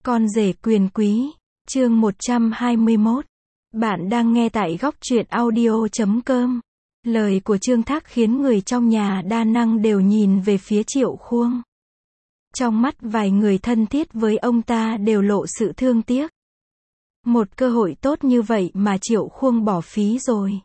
Con rể quyền quý, chương 121. Bạn đang nghe tại góc truyện audio.com. Lời của Trương Thác khiến người trong nhà đa năng đều nhìn về phía Triệu Khuông. Trong mắt vài người thân thiết với ông ta đều lộ sự thương tiếc. Một cơ hội tốt như vậy mà Triệu Khuông bỏ phí rồi.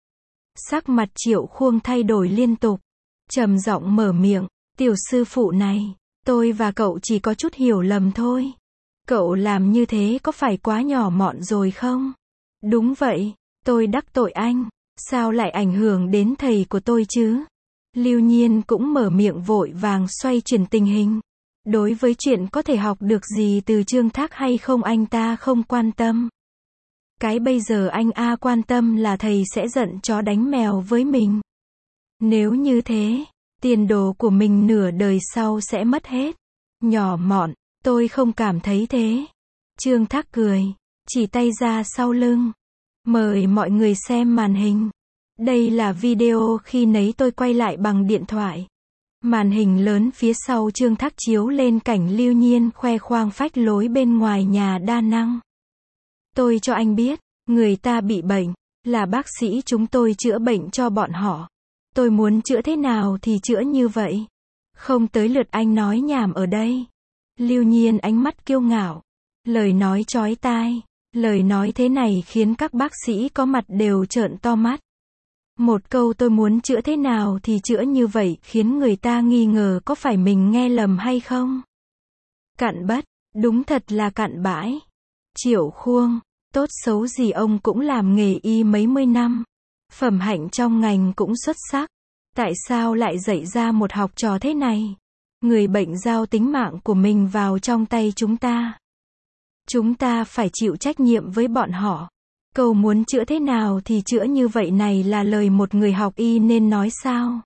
Sắc mặt Triệu Khuông thay đổi liên tục, trầm giọng mở miệng, tiểu sư phụ này, tôi và cậu chỉ có chút hiểu lầm thôi. Cậu làm như thế có phải quá nhỏ mọn rồi không? Đúng vậy, tôi đắc tội anh, sao lại ảnh hưởng đến thầy của tôi chứ? Lưu Nhiên cũng mở miệng vội vàng xoay chuyển tình hình. Đối với chuyện có thể học được gì từ Trương Thác hay không anh ta không quan tâm. Cái bây giờ anh quan tâm là thầy sẽ giận chó đánh mèo với mình. Nếu như thế, tiền đồ của mình nửa đời sau sẽ mất hết. Nhỏ mọn, tôi không cảm thấy thế. Trương Thác cười, chỉ tay ra sau lưng. Mời mọi người xem màn hình. Đây là video khi nấy tôi quay lại bằng điện thoại. Màn hình lớn phía sau Trương Thác chiếu lên cảnh Lưu Nhiên khoe khoang phách lối bên ngoài nhà đa năng. Tôi cho anh biết, người ta bị bệnh, là bác sĩ chúng tôi chữa bệnh cho bọn họ. Tôi muốn chữa thế nào thì chữa như vậy. Không tới lượt anh nói nhảm ở đây. Lưu Nhiên ánh mắt kiêu ngạo, lời nói chói tai, lời nói thế này khiến các bác sĩ có mặt đều trợn to mắt. Một câu tôi muốn chữa thế nào thì chữa như vậy khiến người ta nghi ngờ có phải mình nghe lầm hay không. Cặn bã, đúng thật là cặn bãi. Triệu Khuông, tốt xấu gì ông cũng làm nghề y mấy mươi năm. Phẩm hạnh trong ngành cũng xuất sắc. Tại sao lại dạy ra một học trò thế này? Người bệnh giao tính mạng của mình vào trong tay chúng ta. Chúng ta phải chịu trách nhiệm với bọn họ. Câu muốn chữa thế nào thì chữa như vậy này là lời một người học y nên nói sao?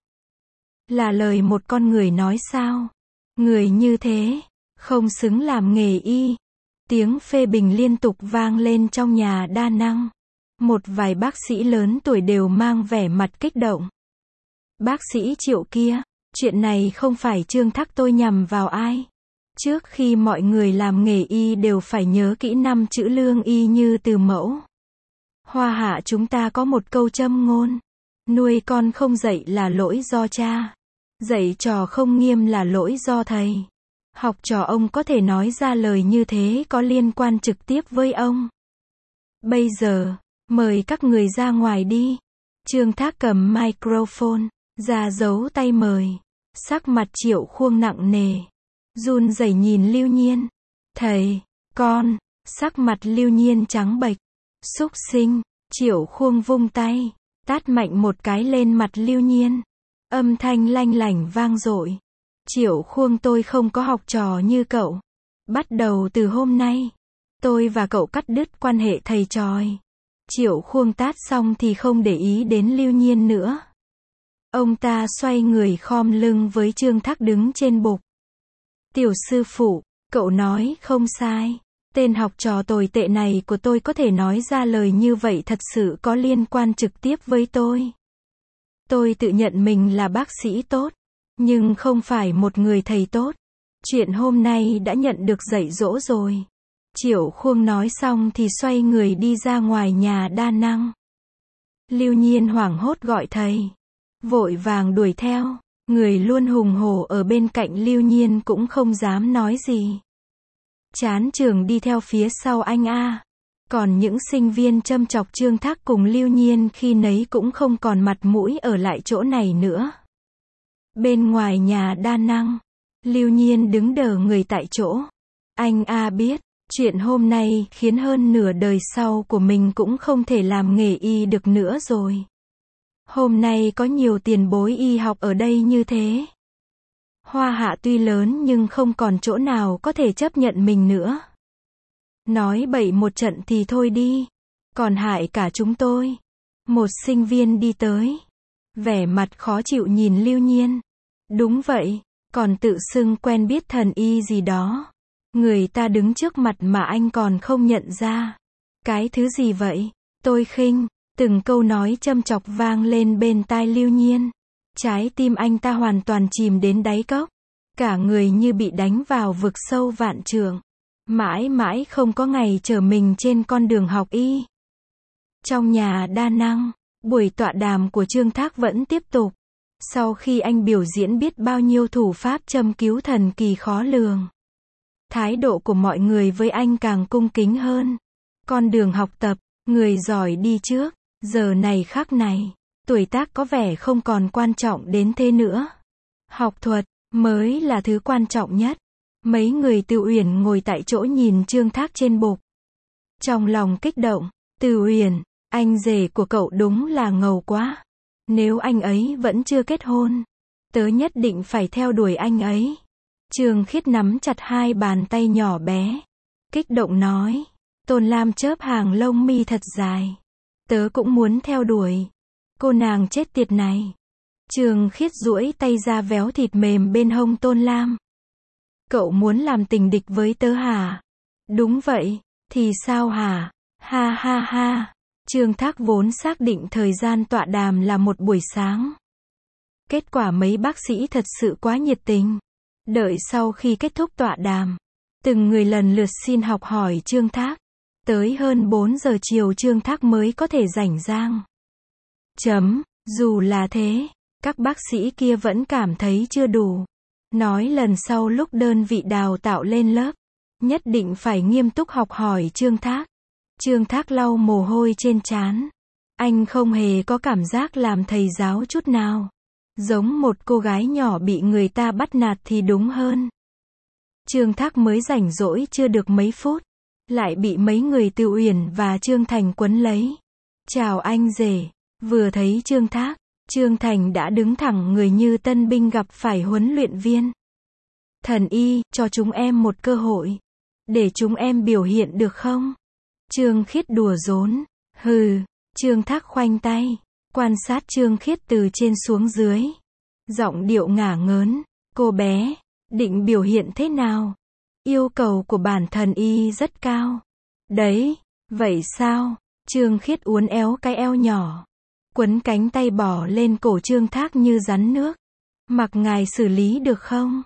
Là lời một con người nói sao? Người như thế, không xứng làm nghề y. Tiếng phê bình liên tục vang lên trong nhà đa năng. Một vài bác sĩ lớn tuổi đều mang vẻ mặt kích động. Bác sĩ Triệu kia, chuyện này không phải Trương Thác tôi nhằm vào ai. Trước khi mọi người làm nghề y đều phải nhớ kỹ 5 chữ lương y như từ mẫu. Hoa Hạ chúng ta có một câu châm ngôn. Nuôi con không dạy là lỗi do cha. Dạy trò không nghiêm là lỗi do thầy. Học trò ông có thể nói ra lời như thế có liên quan trực tiếp với ông. Bây giờ, mời các người ra ngoài đi. Trương Thác cầm microphone, ra dấu tay mời. Sắc mặt Triệu Khuông nặng nề. Run rẩy nhìn Lưu Nhiên. Thầy, con, sắc mặt Lưu Nhiên trắng bệch. Súc sinh, Triệu Khuông vung tay, tát mạnh một cái lên mặt Lưu Nhiên. Âm thanh lanh lảnh vang dội. Triệu Khuông tôi không có học trò như cậu. Bắt đầu từ hôm nay, tôi và cậu cắt đứt quan hệ thầy tròi. Triệu Khuông tát xong thì không để ý đến Lưu Nhiên nữa. Ông ta xoay người khom lưng với Trương Thác đứng trên bục. Tiểu sư phụ, cậu nói không sai. Tên học trò tồi tệ này của tôi có thể nói ra lời như vậy thật sự có liên quan trực tiếp với tôi. Tôi tự nhận mình là bác sĩ tốt, nhưng không phải một người thầy tốt. Chuyện hôm nay đã nhận được dạy dỗ rồi. Triệu Khuông nói xong thì xoay người đi ra ngoài nhà đa năng. Lưu Nhiên hoảng hốt gọi thầy. Vội vàng đuổi theo. Người luôn hùng hổ ở bên cạnh Lưu Nhiên cũng không dám nói gì. Chán trường đi theo phía sau anh Còn những sinh viên châm chọc Trương Thác cùng Lưu Nhiên khi nấy cũng không còn mặt mũi ở lại chỗ này nữa. Bên ngoài nhà đa năng, Lưu Nhiên đứng đờ người tại chỗ. Anh biết, chuyện hôm nay khiến hơn nửa đời sau của mình cũng không thể làm nghề y được nữa rồi. Hôm nay có nhiều tiền bối y học ở đây như thế. Hoa Hạ tuy lớn nhưng không còn chỗ nào có thể chấp nhận mình nữa. Nói bậy một trận thì thôi đi. Còn hại cả chúng tôi. Một sinh viên đi tới. Vẻ mặt khó chịu nhìn Lưu Nhiên. Đúng vậy, còn tự xưng quen biết thần y gì đó. Người ta đứng trước mặt mà anh còn không nhận ra. Cái thứ gì vậy? Tôi khinh. Từng câu nói châm chọc vang lên bên tai Lưu Nhiên. Trái tim anh ta hoàn toàn chìm đến đáy cốc. Cả người như bị đánh vào vực sâu vạn trượng. Mãi mãi không có ngày trở mình trên con đường học y. Trong nhà đa năng, buổi tọa đàm của Trương Thác vẫn tiếp tục. Sau khi anh biểu diễn biết bao nhiêu thủ pháp châm cứu thần kỳ khó lường, thái độ của mọi người với anh càng cung kính hơn. Con đường học tập, người giỏi đi trước, giờ này khắc này, tuổi tác có vẻ không còn quan trọng đến thế nữa. Học thuật mới là thứ quan trọng nhất. Mấy người Từ Uyển ngồi tại chỗ nhìn Trương Thác trên bục. Trong lòng kích động, Từ Uyển, anh rể của cậu đúng là ngầu quá. Nếu anh ấy vẫn chưa kết hôn, tớ nhất định phải theo đuổi anh ấy. Trương Khiết nắm chặt hai bàn tay nhỏ bé, kích động nói. Tôn Lam chớp hàng lông mi thật dài. Tớ cũng muốn theo đuổi. Cô nàng chết tiệt này. Trương Khiết duỗi tay ra véo thịt mềm bên hông Tôn Lam. Cậu muốn làm tình địch với tớ hả? Đúng vậy, thì sao hả? Ha ha ha. Trương Thác vốn xác định thời gian tọa đàm là một buổi sáng. Kết quả mấy bác sĩ thật sự quá nhiệt tình. Đợi sau khi kết thúc tọa đàm, từng người lần lượt xin học hỏi Trương Thác. Tới hơn 4 giờ chiều Trương Thác mới có thể rảnh rang. Dù là thế, các bác sĩ kia vẫn cảm thấy chưa đủ. Nói lần sau lúc đơn vị đào tạo lên lớp, nhất định phải nghiêm túc học hỏi Trương Thác. Trương Thác lau mồ hôi trên trán. Anh không hề có cảm giác làm thầy giáo chút nào. Giống một cô gái nhỏ bị người ta bắt nạt thì đúng hơn. Trương Thác mới rảnh rỗi chưa được mấy phút, lại bị mấy người Từ Uyển và Trương Thành quấn lấy. Chào anh rể. Vừa thấy Trương Thác, Trương Thành đã đứng thẳng người như tân binh gặp phải huấn luyện viên. Thần y, cho chúng em một cơ hội. Để chúng em biểu hiện được không? Trương Khiết đùa giỡn. Hừ. Trương Thác khoanh tay, quan sát Trương Khiết từ trên xuống dưới. Giọng điệu ngả ngớn. Cô bé, định biểu hiện thế nào? Yêu cầu của bản thần y rất cao. Đấy, vậy sao? Trương Khiết uốn éo cái eo nhỏ, quấn cánh tay bỏ lên cổ Trương Thác như rắn nước. Mặc ngài xử lý được không?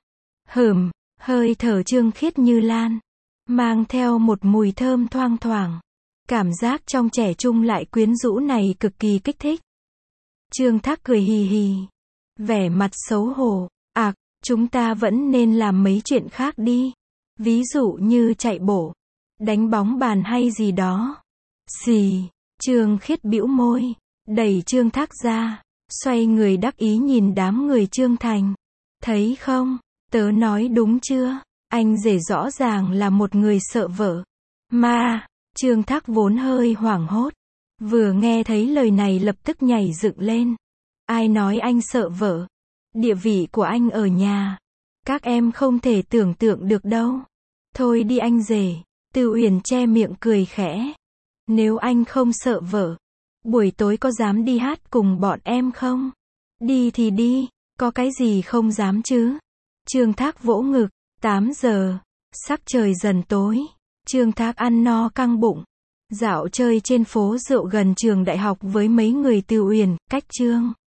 Hơi thở Trương Khiết như lan, mang theo một mùi thơm thoang thoảng. Cảm giác trong trẻ trung lại quyến rũ này cực kỳ kích thích. Trương Thác cười hì hì, vẻ mặt xấu hổ. Chúng ta vẫn nên làm mấy chuyện khác đi. Ví dụ như chạy bộ, đánh bóng bàn hay gì đó. Xì. Trương Khiết bĩu môi, đẩy Trương Thác ra, xoay người đắc ý nhìn đám người Trương Thành. Thấy không, tớ nói đúng chưa? Anh rể rõ ràng là một người sợ vợ. Mà, Trương Thác vốn hơi hoảng hốt, vừa nghe thấy lời này lập tức nhảy dựng lên. Ai nói anh sợ vợ? Địa vị của anh ở nhà, các em không thể tưởng tượng được đâu. Thôi đi anh rể. Từ Uyển che miệng cười khẽ. Nếu anh không sợ vợ, buổi tối có dám đi hát cùng bọn em không? Đi thì đi, có cái gì không dám chứ? Trương Thác vỗ ngực. 8 giờ, sắc trời dần tối. Trương Thác ăn no căng bụng, dạo chơi trên phố rượu gần trường đại học với mấy người Từ Uyển, cách Trương